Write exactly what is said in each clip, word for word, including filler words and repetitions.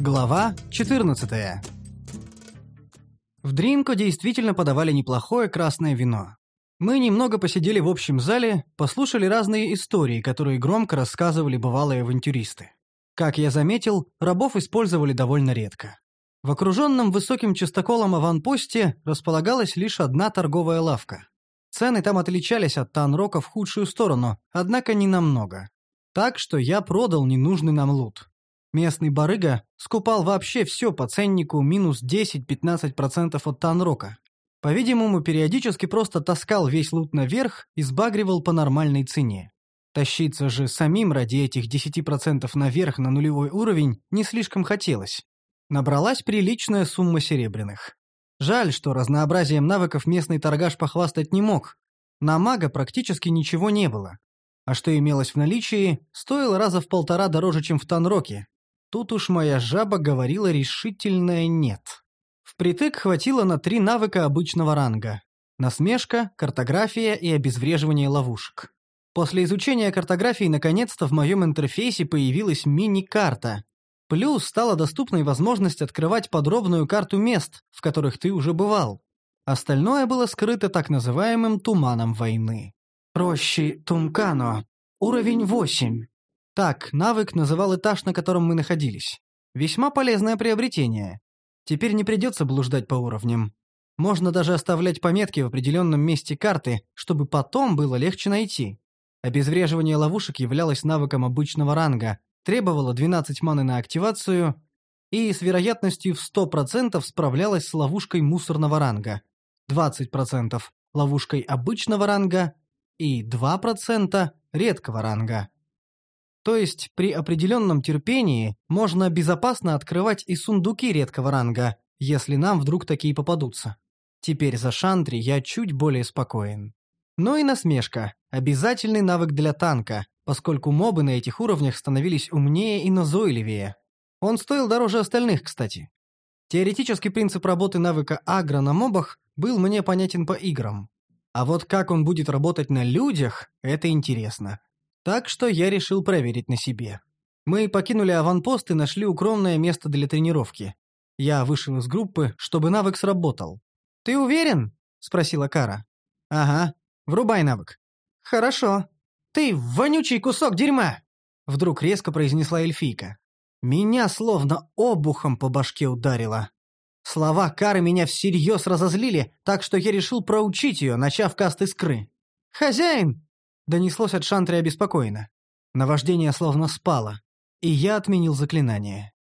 Глава четырнадцатая. В Дринко действительно подавали неплохое красное вино. Мы немного посидели в общем зале, послушали разные истории, которые громко рассказывали бывалые авантюристы. Как я заметил, рабов использовали довольно редко. В окруженном высоким частоколом аванпосте располагалась лишь одна торговая лавка. Цены там отличались от Танрока в худшую сторону, однако не намного. Так что я продал ненужный нам лут. Местный барыга скупал вообще все по ценнику минус десять-пятнадцать процентов от Танрока. По-видимому, периодически просто таскал весь лут наверх и сбагривал по нормальной цене. Тащиться же самим ради этих десяти процентов наверх на нулевой уровень не слишком хотелось. Набралась приличная сумма серебряных. Жаль, что разнообразием навыков местный торгаш похвастать не мог. На мага практически ничего не было. А что имелось в наличии, стоило раза в полтора дороже, чем в Танроке. Тут уж моя жаба говорила решительное «нет». Впритык хватило на три навыка обычного ранга: насмешка, картография и обезвреживание ловушек. После изучения картографии наконец-то в моем интерфейсе появилась мини-карта. Плюс стала доступной возможность открывать подробную карту мест, в которых ты уже бывал. Остальное было скрыто так называемым туманом войны. Рощи Тумкано. Уровень восемь. Так, навык называл этаж, на котором мы находились. Весьма полезное приобретение. Теперь не придется блуждать по уровням. Можно даже оставлять пометки в определенном месте карты, чтобы потом было легче найти. Обезвреживание ловушек являлось навыком обычного ранга, требовало двенадцать маны на активацию и с вероятностью в сто процентов справлялось с ловушкой мусорного ранга, двадцать процентов ловушкой обычного ранга и два процента редкого ранга. То есть при определенном терпении можно безопасно открывать и сундуки редкого ранга, если нам вдруг такие попадутся. Теперь за Шантри я чуть более спокоен. Ну и насмешка – обязательный навык для танка, поскольку мобы на этих уровнях становились умнее и назойливее. Он стоил дороже остальных, кстати. Теоретический принцип работы навыка агро на мобах был мне понятен по играм. А вот как он будет работать на людях – это интересно. Так что я решил проверить на себе. Мы покинули аванпост и нашли укромное место для тренировки. Я вышел из группы, чтобы навык сработал. «Ты уверен?» – спросила Кара. «Ага. Врубай навык». «Хорошо. Ты вонючий кусок дерьма!» – вдруг резко произнесла эльфийка. Меня словно обухом по башке ударило. Слова Кары меня всерьез разозлили, так что я решил проучить ее, начав каст искры. «Хозяин!» — донеслось от Шантри обеспокоенно. Наваждение словно спало, и я отменил заклинание.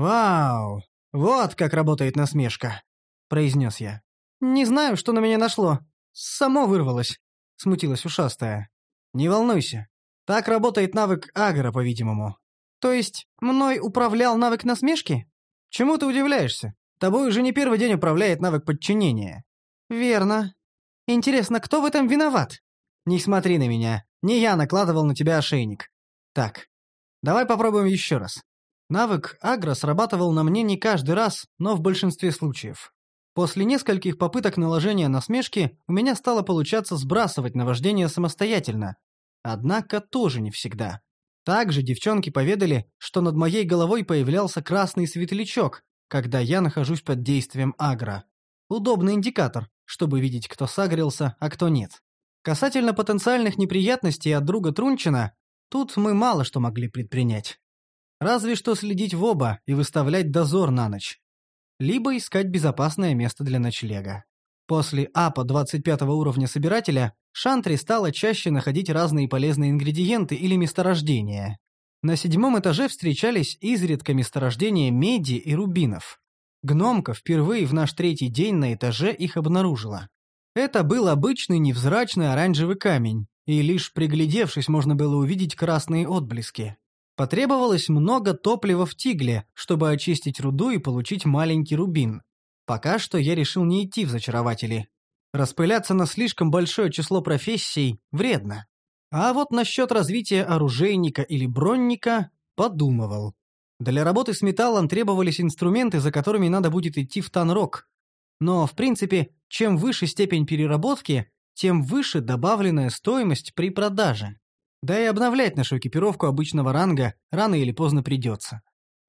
«Вау! Вот как работает насмешка!» — произнес я. «Не знаю, что на меня нашло. Само вырвалось», — смутилась ушастая. «Не волнуйся. Так работает навык агро, по-видимому». «То есть мной управлял навык насмешки?» «Чему ты удивляешься? Тобой уже не первый день управляет навык подчинения». «Верно. Интересно, кто в этом виноват?» «Не смотри на меня. Не я накладывал на тебя ошейник. Так, давай попробуем еще раз». Навык агро срабатывал на мне не каждый раз, но в большинстве случаев. После нескольких попыток наложения насмешки у меня стало получаться сбрасывать наваждение самостоятельно. Однако тоже не всегда. Также девчонки поведали, что над моей головой появлялся красный светлячок, когда я нахожусь под действием агро. Удобный индикатор, чтобы видеть, кто сагрился, а кто нет. Касательно потенциальных неприятностей от друга Трунчина, тут мы мало что могли предпринять. Разве что следить в оба и выставлять дозор на ночь. Либо искать безопасное место для ночлега. После апа двадцать пятого уровня собирателя Шантри стала чаще находить разные полезные ингредиенты или месторождения. На седьмом этаже встречались изредка месторождения меди и рубинов. Гномка впервые в наш третий день на этаже их обнаружила. Это был обычный невзрачный оранжевый камень, и лишь приглядевшись, можно было увидеть красные отблески. Потребовалось много топлива в тигле, чтобы очистить руду и получить маленький рубин. Пока что я решил не идти в зачарователи. Распыляться на слишком большое число профессий вредно. А вот насчет развития оружейника или бронника подумывал. Для работы с металлом требовались инструменты, за которыми надо будет идти в Танрок. Но, в принципе, чем выше степень переработки, тем выше добавленная стоимость при продаже. Да и обновлять нашу экипировку обычного ранга рано или поздно придется.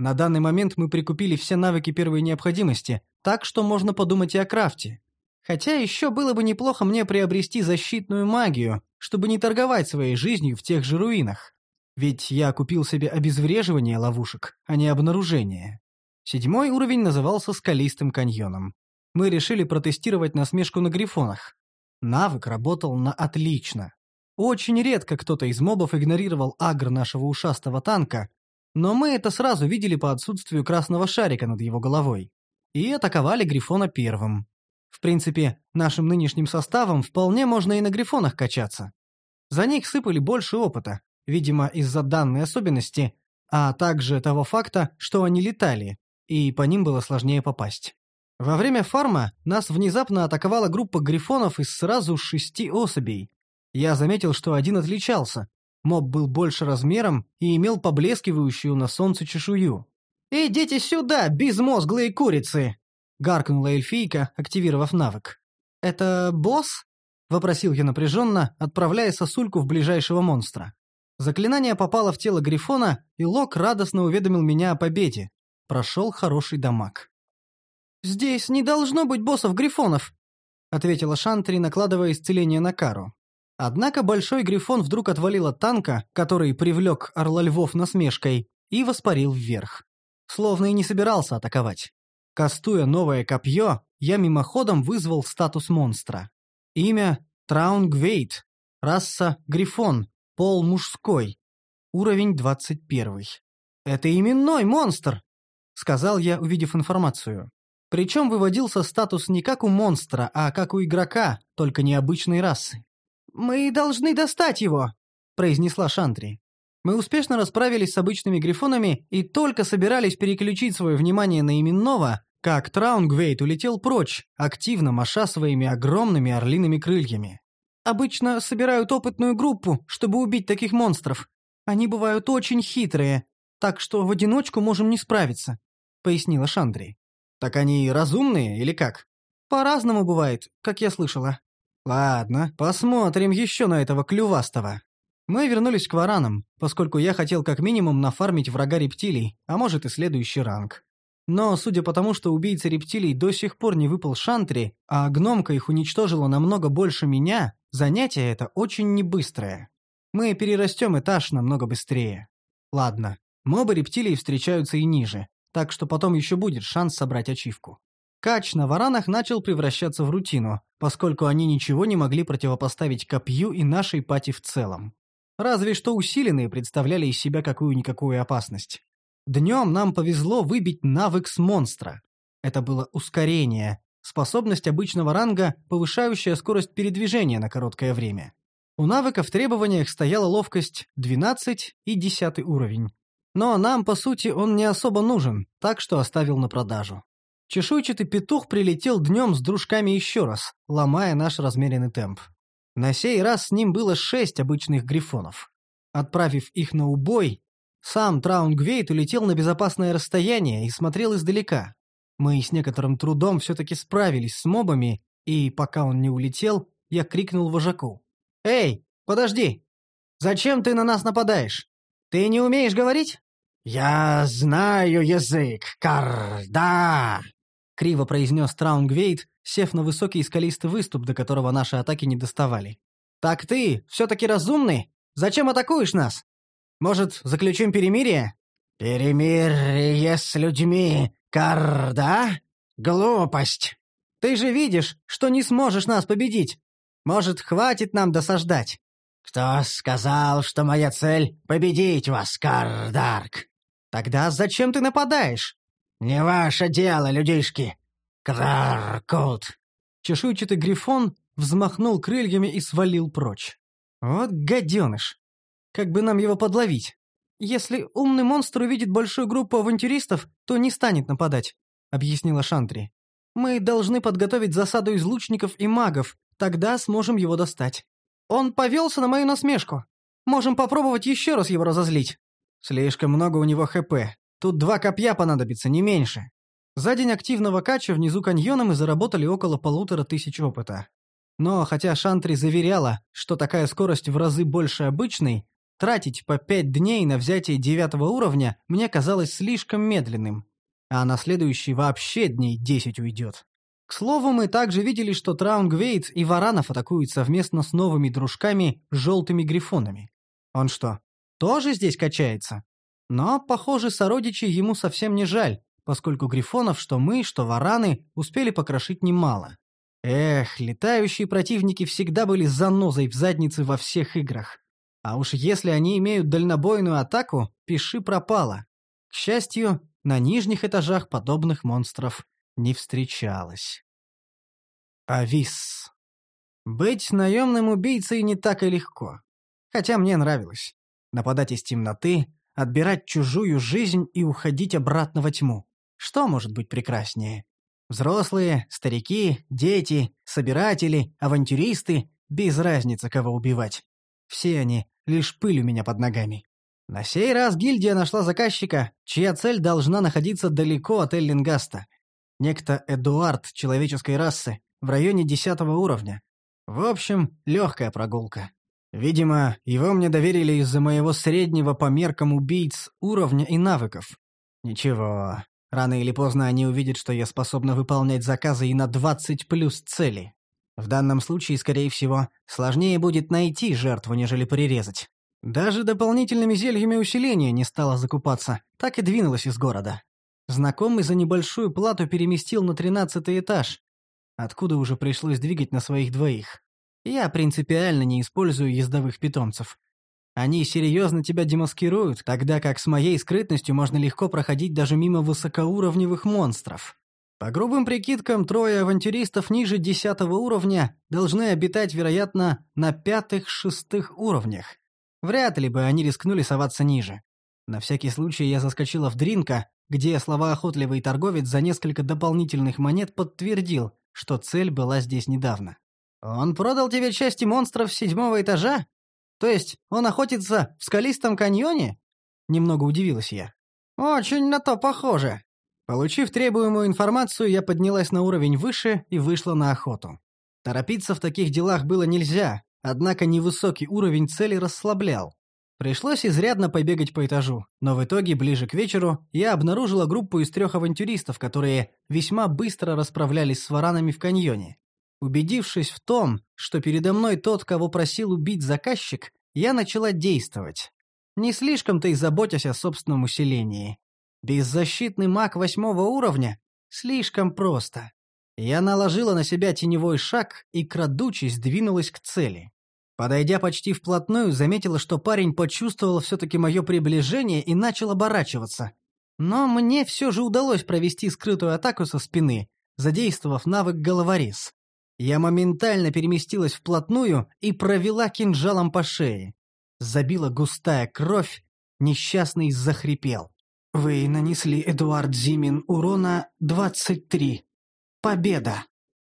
На данный момент мы прикупили все навыки первой необходимости, так что можно подумать и о крафте. Хотя еще было бы неплохо мне приобрести защитную магию, чтобы не торговать своей жизнью в тех же руинах. Ведь я купил себе обезвреживание ловушек, а не обнаружение. Седьмой уровень назывался «Скалистым каньоном». Мы решили протестировать насмешку на грифонах. Навык работал на отлично. Очень редко кто-то из мобов игнорировал агр нашего ушастого танка, но мы это сразу видели по отсутствию красного шарика над его головой. И атаковали грифона первым. В принципе, нашим нынешним составом вполне можно и на грифонах качаться. За них сыпали больше опыта, видимо, из-за данной особенности, а также того факта, что они летали, и по ним было сложнее попасть. Во время фарма нас внезапно атаковала группа грифонов из сразу шести особей. Я заметил, что один отличался. Моб был больше размером и имел поблескивающую на солнце чешую. «Идите сюда, безмозглые курицы!» — гаркнула эльфийка, активировав навык. «Это босс?» — вопросил я напряженно, отправляя сосульку в ближайшего монстра. Заклинание попало в тело грифона, и Лок радостно уведомил меня о победе. Прошел хороший дамаг. «Здесь не должно быть боссов-грифонов», — ответила Шантри, накладывая исцеление на Кару. Однако большой грифон вдруг отвалил от танка, который привлек орла львов насмешкой, и воспарил вверх. Словно и не собирался атаковать. Кастуя новое копье, я мимоходом вызвал статус монстра. Имя — Траунгвейт, раса — грифон, пол — мужской, уровень двадцать первый. «Это именной монстр!» — сказал я, увидев информацию. Причем выводился статус не как у монстра, а как у игрока, только необычной расы. «Мы должны достать его», — произнесла Шантри. Мы успешно расправились с обычными грифонами и только собирались переключить свое внимание на именного, как Траунгвейт улетел прочь, активно маша своими огромными орлиными крыльями. «Обычно собирают опытную группу, чтобы убить таких монстров. Они бывают очень хитрые, так что в одиночку можем не справиться», — пояснила Шантри. «Так они разумные или как?» «По-разному бывает, как я слышала». «Ладно, посмотрим еще на этого клювастого». Мы вернулись к варанам, поскольку я хотел как минимум нафармить врага рептилий, а может и следующий ранг. Но судя по тому, что убийца рептилий до сих пор не выпал Шантри, а гномка их уничтожила намного больше меня, занятие это очень небыстрое. Мы перерастем этаж намного быстрее. Ладно, мобы рептилий встречаются и ниже, так что потом еще будет шанс собрать ачивку. Кач на варанах начал превращаться в рутину, поскольку они ничего не могли противопоставить копью и нашей пати в целом. Разве что усиленные представляли из себя какую-никакую опасность. Днем нам повезло выбить навык с монстра. Это было ускорение, способность обычного ранга, повышающая скорость передвижения на короткое время. У навыка в требованиях стояла ловкость двенадцать и десятый уровень. Но нам, по сути, он не особо нужен, так что оставил на продажу. Чешуйчатый петух прилетел днем с дружками еще раз, ломая наш размеренный темп. На сей раз с ним было шесть обычных грифонов. Отправив их на убой, сам Траунгвейт улетел на безопасное расстояние и смотрел издалека. Мы с некоторым трудом все-таки справились с мобами, и пока он не улетел, я крикнул вожаку. «Эй, подожди! Зачем ты на нас нападаешь? Ты не умеешь говорить?» «Я знаю язык, Карда!» — криво произнес Траунгвейт, сев на высокий скалистый выступ, до которого наши атаки не доставали. «Так ты все-таки разумный? Зачем атакуешь нас? Может, заключим перемирие?» «Перемирие с людьми, Карда? Глупость!» «Ты же видишь, что не сможешь нас победить. Может, хватит нам досаждать?» «Кто сказал, что моя цель — победить вас, Кардарк?» «Тогда зачем ты нападаешь?» «Не ваше дело, людишки! Краркут!» Чешуйчатый грифон взмахнул крыльями и свалил прочь. «Вот гаденыш! Как бы нам его подловить? Если умный монстр увидит большую группу авантюристов, то не станет нападать», — объяснила Шантри. «Мы должны подготовить засаду из лучников и магов, тогда сможем его достать. Он повелся на мою насмешку. Можем попробовать еще раз его разозлить. Слишком много у него ХП. Тут два копья понадобится, не меньше». За день активного кача внизу каньона мы заработали около полутора тысяч опыта. Но хотя Шантри заверяла, что такая скорость в разы больше обычной, тратить по пять дней на взятие девятого уровня мне казалось слишком медленным, а на следующий вообще дней десять уйдет. К слову, мы также видели, что Траунгвейт и Варанов атакуют совместно с новыми дружками желтыми грифонами. Он что, тоже здесь качается? Но, похоже, сородичей ему совсем не жаль, поскольку грифонов, что мы, что вараны, успели покрошить немало. Эх, летающие противники всегда были занозой в заднице во всех играх. А уж если они имеют дальнобойную атаку, пиши пропало. К счастью, на нижних этажах подобных монстров не встречалось. Авис. Быть наемным убийцей не так и легко. Хотя мне нравилось. Нападать из темноты, отбирать чужую жизнь и уходить обратно во тьму. Что может быть прекраснее? Взрослые, старики, дети, собиратели, авантюристы — без разницы, кого убивать. Все они — лишь пыль у меня под ногами. На сей раз гильдия нашла заказчика, чья цель должна находиться далеко от Эллингаста. Некто Эдуард человеческой расы, в районе десятого уровня. В общем, легкая прогулка. Видимо, его мне доверили из-за моего среднего по меркам убийц уровня и навыков. Ничего, рано или поздно они увидят, что я способна выполнять заказы и на двадцать плюс цели. В данном случае, скорее всего, сложнее будет найти жертву, нежели прирезать. Даже дополнительными зельями усиления не стала закупаться, так и двинулась из города. Знакомый за небольшую плату переместил на тринадцатый этаж, откуда уже пришлось двигать на своих двоих. Я принципиально не использую ездовых питомцев. Они серьезно тебя демаскируют, тогда как с моей скрытностью можно легко проходить даже мимо высокоуровневых монстров. По грубым прикидкам, трое авантюристов ниже десятого уровня должны обитать, вероятно, на пятых-шестых уровнях. Вряд ли бы они рискнули соваться ниже. На всякий случай я заскочила в Дринка, где словоохотливый торговец за несколько дополнительных монет подтвердил, что цель была здесь недавно. «Он продал тебе части монстров с седьмого этажа? То есть он охотится в скалистом каньоне?» Немного удивилась я. «Очень на то похоже». Получив требуемую информацию, я поднялась на уровень выше и вышла на охоту. Торопиться в таких делах было нельзя, однако невысокий уровень цели расслаблял. Пришлось изрядно побегать по этажу, но в итоге, ближе к вечеру, я обнаружила группу из трех авантюристов, которые весьма быстро расправлялись с варанами в каньоне. Убедившись в том, что передо мной тот, кого просил убить заказчик, я начала действовать. Не слишком-то и заботясь о собственном усилении. Беззащитный маг восьмого уровня? Слишком просто. Я наложила на себя теневой шаг и, крадучись, двинулась к цели. Подойдя почти вплотную, заметила, что парень почувствовал все-таки мое приближение и начал оборачиваться. Но мне все же удалось провести скрытую атаку со спины, задействовав навык головорез. Я моментально переместилась вплотную и провела кинжалом по шее. Забила густая кровь, несчастный захрипел. «Вы нанесли, Эдуард Зимин, урона двадцать три. Победа!»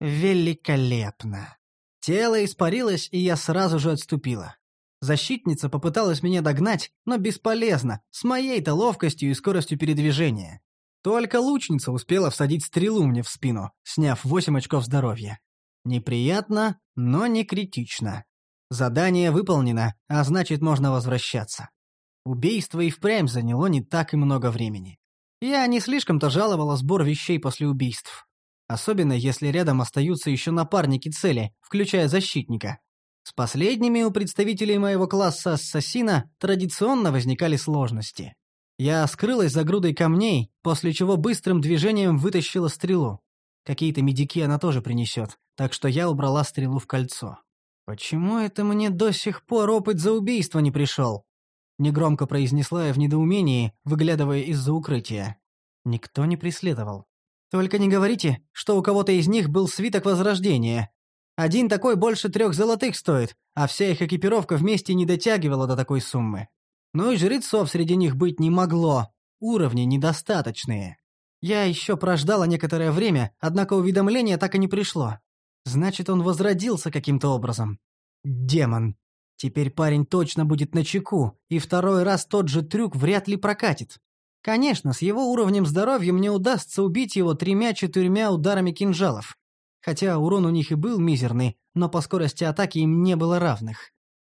«Великолепно!» Тело испарилось, и я сразу же отступила. Защитница попыталась меня догнать, но бесполезно, с моей-то ловкостью и скоростью передвижения. Только лучница успела всадить стрелу мне в спину, сняв восемь очков здоровья. Неприятно, но не критично. Задание выполнено, а значит, можно возвращаться. Убийство и впрямь заняло не так и много времени. Я не слишком-то жаловала сбор вещей после убийств. Особенно, если рядом остаются еще напарники цели, включая защитника. С последними у представителей моего класса ассасина традиционно возникали сложности. Я скрылась за грудой камней, после чего быстрым движением вытащила стрелу. Какие-то медики она тоже принесет, так что я убрала стрелу в кольцо. «Почему это мне до сих пор опыт за убийство не пришел?» Негромко произнесла я в недоумении, выглядывая из-за укрытия. Никто не преследовал. «Только не говорите, что у кого-то из них был свиток Возрождения. Один такой больше трех золотых стоит, а вся их экипировка вместе не дотягивала до такой суммы. Ну и жрецов среди них быть не могло, уровни недостаточные. Я еще прождала некоторое время, однако уведомление так и не пришло. Значит, он возродился каким-то образом. Демон. Теперь парень точно будет начеку, и второй раз тот же трюк вряд ли прокатит. Конечно, с его уровнем здоровья мне удастся убить его тремя-четырьмя ударами кинжалов. Хотя урон у них и был мизерный, но по скорости атаки им не было равных.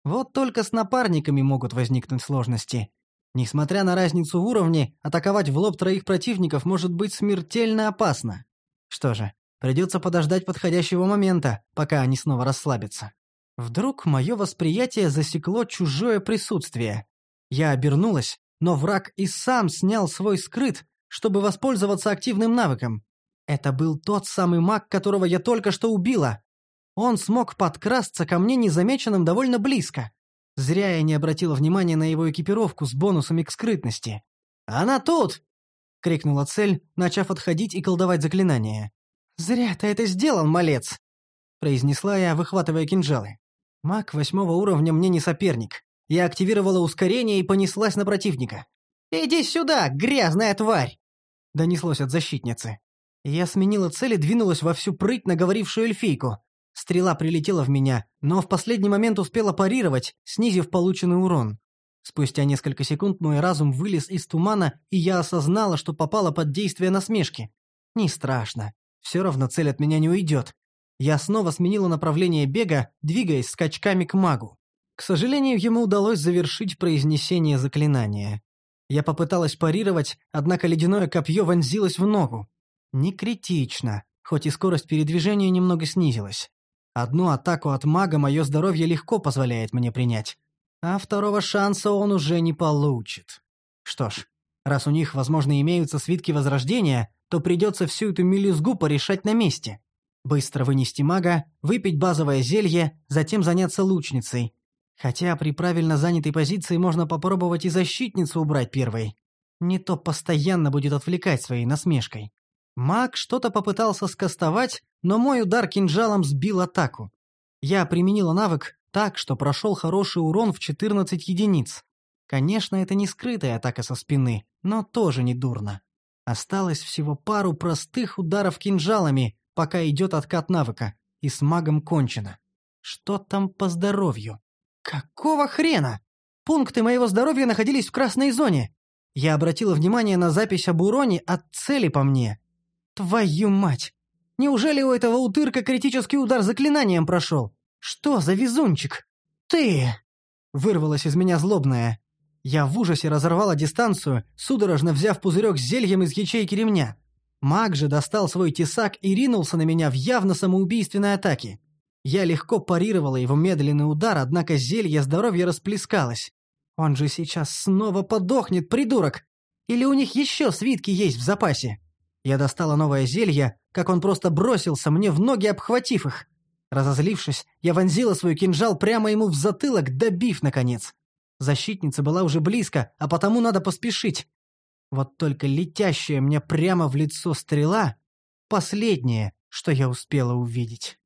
Вот только с напарниками могут возникнуть сложности. Несмотря на разницу в уровне, атаковать в лоб троих противников может быть смертельно опасно. Что же, придется подождать подходящего момента, пока они снова расслабятся. Вдруг мое восприятие засекло чужое присутствие. Я обернулась, но враг и сам снял свой скрыт, чтобы воспользоваться активным навыком. Это был тот самый маг, которого я только что убила. Он смог подкрасться ко мне незамеченным довольно близко. Зря я не обратила внимания на его экипировку с бонусами к скрытности. «Она тут!» — крикнула цель, начав отходить и колдовать заклинание. «Зря ты это сделал, малец!» — произнесла я, выхватывая кинжалы. Маг восьмого уровня мне не соперник. Я активировала ускорение и понеслась на противника. «Иди сюда, грязная тварь!» — донеслось от защитницы. Я сменила цель и двинулась во всю прыть на говорившую эльфийку. Стрела прилетела в меня, но в последний момент успела парировать, снизив полученный урон. Спустя несколько секунд мой разум вылез из тумана, и я осознала, что попала под действие насмешки. Не страшно. Все равно цель от меня не уйдет. Я снова сменила направление бега, двигаясь скачками к магу. К сожалению, ему удалось завершить произнесение заклинания. Я попыталась парировать, однако ледяное копье вонзилось в ногу. Не критично, хоть и скорость передвижения немного снизилась. Одну атаку от мага мое здоровье легко позволяет мне принять. А второго шанса он уже не получит. Что ж, раз у них, возможно, имеются свитки возрождения, то придется всю эту мелюзгу порешать на месте. Быстро вынести мага, выпить базовое зелье, затем заняться лучницей. Хотя при правильно занятой позиции можно попробовать и защитницу убрать первой. Не то постоянно будет отвлекать своей насмешкой. Маг что-то попытался скастовать, но мой удар кинжалом сбил атаку. Я применила навык так, что прошел хороший урон в четырнадцать единиц. Конечно, это не скрытая атака со спины, но тоже не дурно. Осталось всего пару простых ударов кинжалами, пока идет откат навыка, и с магом кончено. Что там по здоровью? Какого хрена? Пункты моего здоровья находились в красной зоне. Я обратила внимание на запись об уроне от цели по мне. Твою мать! Неужели у этого утырка критический удар заклинанием прошел? Что за везунчик? Ты! Вырвалась из меня злобная. Я в ужасе разорвала дистанцию, судорожно взяв пузырек с зельем из ячейки ремня. Маг же достал свой тесак и ринулся на меня в явно самоубийственной атаке. Я легко парировала его медленный удар, однако зелье здоровья расплескалось. Он же сейчас снова подохнет, придурок! Или у них еще свитки есть в запасе? Я достала новое зелье, как он просто бросился мне в ноги, обхватив их. Разозлившись, я вонзила свой кинжал прямо ему в затылок, добив, наконец. Защитница была уже близко, а потому надо поспешить. Вот только летящая мне прямо в лицо стрела — последнее, что я успела увидеть.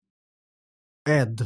Эд.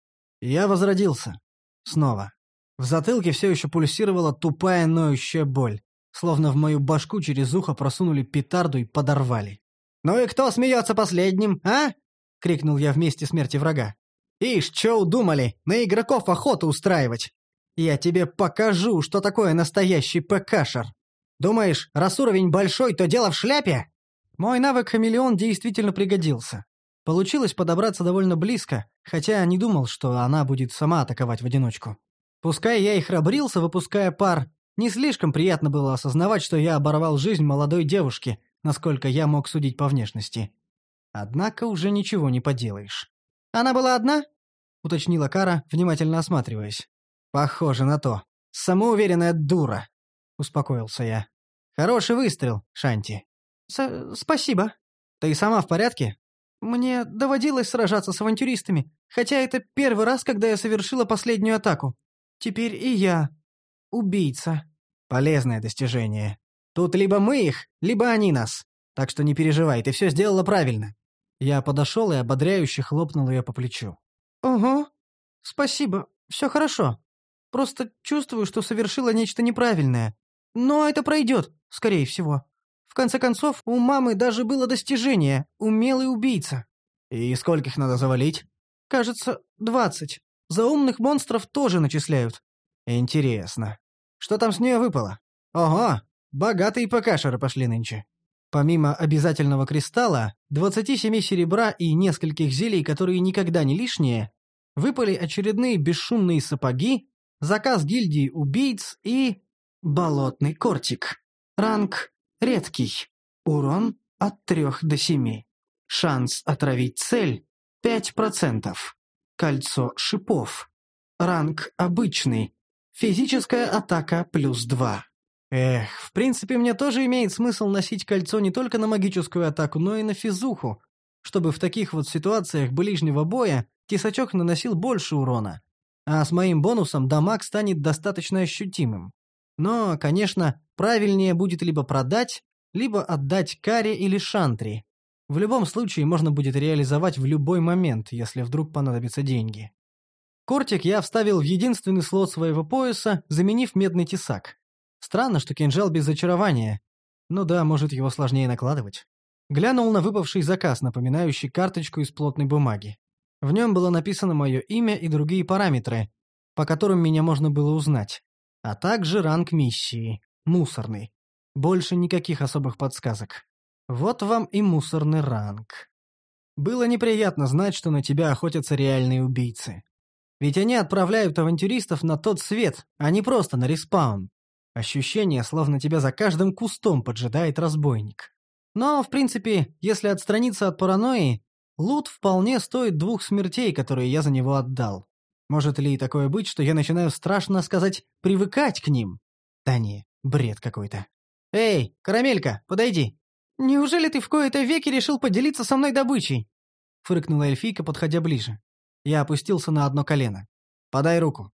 Я возродился. Снова. В затылке все еще пульсировала тупая ноющая боль. Словно в мою башку через ухо просунули петарду и подорвали. «Ну и кто смеется последним, а?» — крикнул я вместе смерти врага. «Ишь, чё удумали, на игроков охоту устраивать? Я тебе покажу, что такое настоящий ПКшер. Думаешь, раз уровень большой, то дело в шляпе?» Мой навык «Хамелеон» действительно пригодился. Получилось подобраться довольно близко, хотя не думал, что она будет сама атаковать в одиночку. Пускай я и храбрился, выпуская пар, не слишком приятно было осознавать, что я оборвал жизнь молодой девушки, насколько я мог судить по внешности. Однако уже ничего не поделаешь. «Она была одна?» — уточнила Кара, внимательно осматриваясь. «Похоже на то. Самоуверенная дура», — успокоился я. «Хороший выстрел, Шанти». С «Спасибо. Ты сама в порядке?» «Мне доводилось сражаться с авантюристами, хотя это первый раз, когда я совершила последнюю атаку. Теперь и я убийца». «Полезное достижение. Тут либо мы их, либо они нас. Так что не переживай, ты все сделала правильно». Я подошел и ободряюще хлопнул ее по плечу. «Ого. Спасибо. Все хорошо. Просто чувствую, что совершила нечто неправильное. Но это пройдет, скорее всего. В конце концов, у мамы даже было достижение — умелый убийца». «И скольких надо завалить?» «Кажется, двадцать. За умных монстров тоже начисляют». «Интересно. Что там с нее выпало? Ого, богатые ПКшеры пошли нынче». Помимо обязательного кристалла, двадцати семи серебра и нескольких зелий, которые никогда не лишние, выпали очередные бесшумные сапоги, Заказ гильдии убийц и... Болотный кортик. Ранг редкий. Урон от трех до семи. Шанс отравить цель пять процентов. Кольцо шипов. Ранг обычный. Физическая атака плюс два. Эх, в принципе, мне тоже имеет смысл носить кольцо не только на магическую атаку, но и на физуху, чтобы в таких вот ситуациях ближнего боя тесачок наносил больше урона, а с моим бонусом дамаг станет достаточно ощутимым. Но, конечно, правильнее будет либо продать, либо отдать Каре или Шантри. В любом случае можно будет реализовать в любой момент, если вдруг понадобятся деньги. Кортик я вставил в единственный слот своего пояса, заменив медный тесак. Странно, что кинжал без зачарования. Ну да, может, его сложнее накладывать. Глянул на выпавший заказ, напоминающий карточку из плотной бумаги. В нем было написано мое имя и другие параметры, по которым меня можно было узнать. А также ранг миссии. Мусорный. Больше никаких особых подсказок. Вот вам и мусорный ранг. Было неприятно знать, что на тебя охотятся реальные убийцы. Ведь они отправляют авантюристов на тот свет, а не просто на респаун. Ощущение, словно тебя за каждым кустом поджидает разбойник. Но, в принципе, если отстраниться от паранойи, лут вполне стоит двух смертей, которые я за него отдал. Может ли такое быть, что я начинаю, страшно сказать, привыкать к ним? Да не, бред какой-то. «Эй, карамелька, подойди!» «Неужели ты в кои-то веки решил поделиться со мной добычей?» — фыркнула эльфийка, подходя ближе. Я опустился на одно колено. «Подай руку».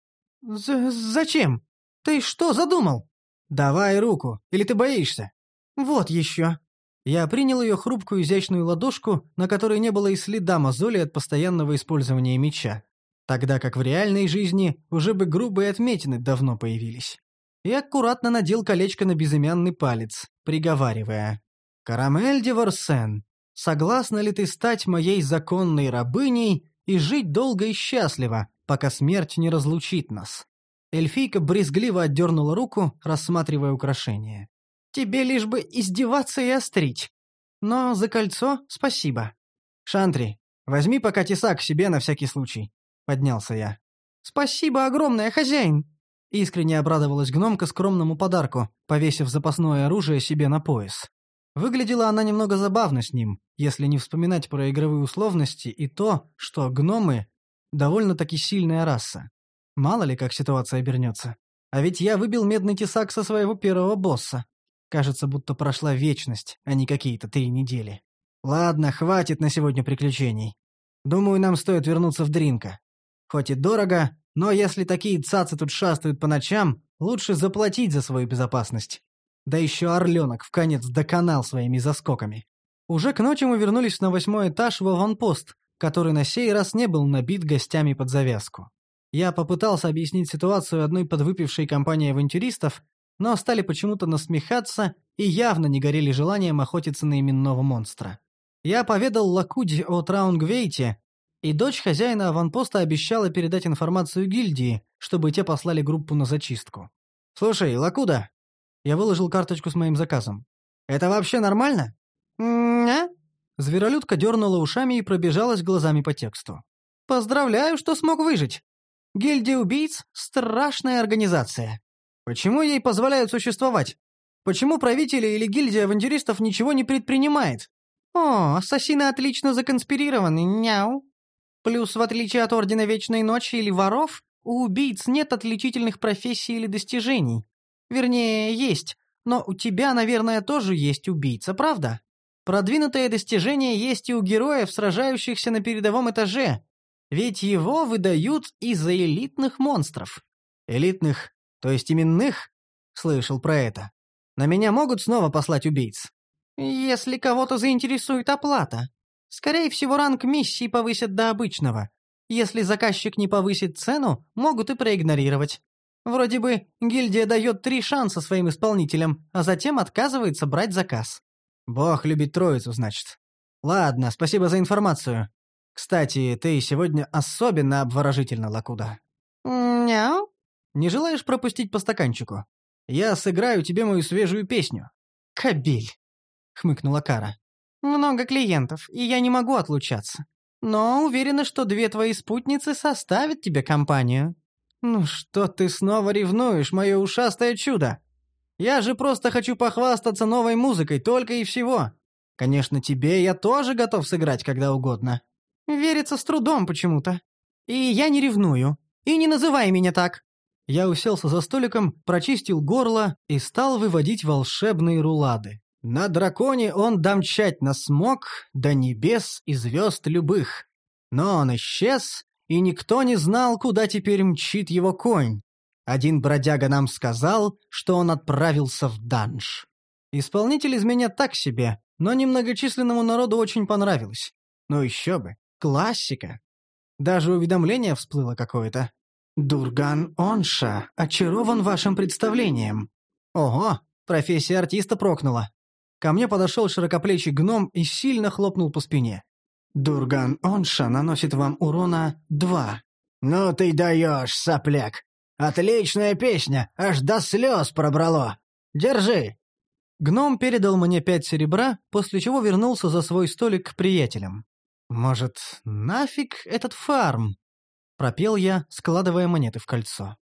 З «Зачем? Ты что задумал?» «Давай руку, или ты боишься?» «Вот еще». Я принял ее хрупкую изящную ладошку, на которой не было и следа мозоли от постоянного использования меча, тогда как в реальной жизни уже бы грубые отметины давно появились. И аккуратно надел колечко на безымянный палец, приговаривая: «Карамель де Ворсен, согласна ли ты стать моей законной рабыней и жить долго и счастливо, пока смерть не разлучит нас?» Эльфийка брезгливо отдернула руку, рассматривая украшение. «Тебе лишь бы издеваться и острить. Но за кольцо спасибо». «Шантри, возьми пока тесак себе на всякий случай», — поднялся я. «Спасибо огромное, хозяин!» Искренне обрадовалась гномка скромному подарку, повесив запасное оружие себе на пояс. Выглядела она немного забавно с ним, если не вспоминать про игровые условности и то, что гномы — довольно-таки сильная раса. Мало ли, как ситуация обернется. А ведь я выбил медный тесак со своего первого босса. Кажется, будто прошла вечность, а не какие-то три недели. Ладно, хватит на сегодня приключений. Думаю, нам стоит вернуться в Дринко. Хоть и дорого, но если такие цацы тут шастают по ночам, лучше заплатить за свою безопасность. Да еще орленок вконец доконал своими заскоками. Уже к ночи мы вернулись на восьмой этаж в аванпост, который на сей раз не был набит гостями под завязку. Я попытался объяснить ситуацию одной подвыпившей компании авантюристов, но стали почему-то насмехаться и явно не горели желанием охотиться на именного монстра. Я поведал Лакуде о Траунгвейте, и дочь хозяина аванпоста обещала передать информацию гильдии, чтобы те послали группу на зачистку. «Слушай, Лакуда!» Я выложил карточку с моим заказом. «Это вообще нормально?» «М-а?» Зверолюдка дернула ушами и пробежалась глазами по тексту. «Поздравляю, что смог выжить. Гильдия убийц — страшная организация. Почему ей позволяют существовать? Почему правители или гильдия авантюристов ничего не предпринимает? О, ассасины отлично законспирированы, няу. Плюс, в отличие от Ордена Вечной Ночи или воров, у убийц нет отличительных профессий или достижений. Вернее, есть, но у тебя, наверное, тоже есть убийца, правда? Продвинутое достижение есть и у героев, сражающихся на передовом этаже. Ведь его выдают из-за элитных монстров. Элитных, то есть именных? Слышал про это. На меня могут снова послать убийц? Если кого-то заинтересует оплата. Скорее всего, ранг миссии повысят до обычного. Если заказчик не повысит цену, могут и проигнорировать. Вроде бы гильдия дает три шанса своим исполнителям, а затем отказывается брать заказ. Бог любит троицу, значит. Ладно, спасибо за информацию. Кстати, ты сегодня особенно обворожительна, Лакуда. Мяу. Не желаешь пропустить по стаканчику? Я сыграю тебе мою свежую песню. Кобель, хмыкнула Кара. Много клиентов, и я не могу отлучаться. Но уверена, что две твои спутницы составят тебе компанию. «Ну что ты снова ревнуешь, мое ушастое чудо? Я же просто хочу похвастаться новой музыкой, только и всего. Конечно, тебе я тоже готов сыграть когда угодно. Верится с трудом почему-то. И я не ревную. И не называй меня так». Я уселся за столиком, прочистил горло и стал выводить волшебные рулады. На драконе он домчать нас смог до небес и звезд любых. Но он исчез, и никто не знал, куда теперь мчит его конь. Один бродяга нам сказал, что он отправился в данж. Исполнитель из меня так себе, но немногочисленному народу очень понравилось. Ну еще бы, классика. Даже уведомление всплыло какое-то. «Дурган Онша очарован вашим представлением». Ого, профессия артиста прокнула. Ко мне подошел широкоплечий гном и сильно хлопнул по спине. «Дурган Онша наносит вам урона два». «Ну ты даешь, сопляк! Отличная песня, аж до слез пробрало! Держи!» Гном передал мне пять серебра, после чего вернулся за свой столик к приятелям. «Может, нафиг этот фарм?» — пропел я, складывая монеты в кольцо.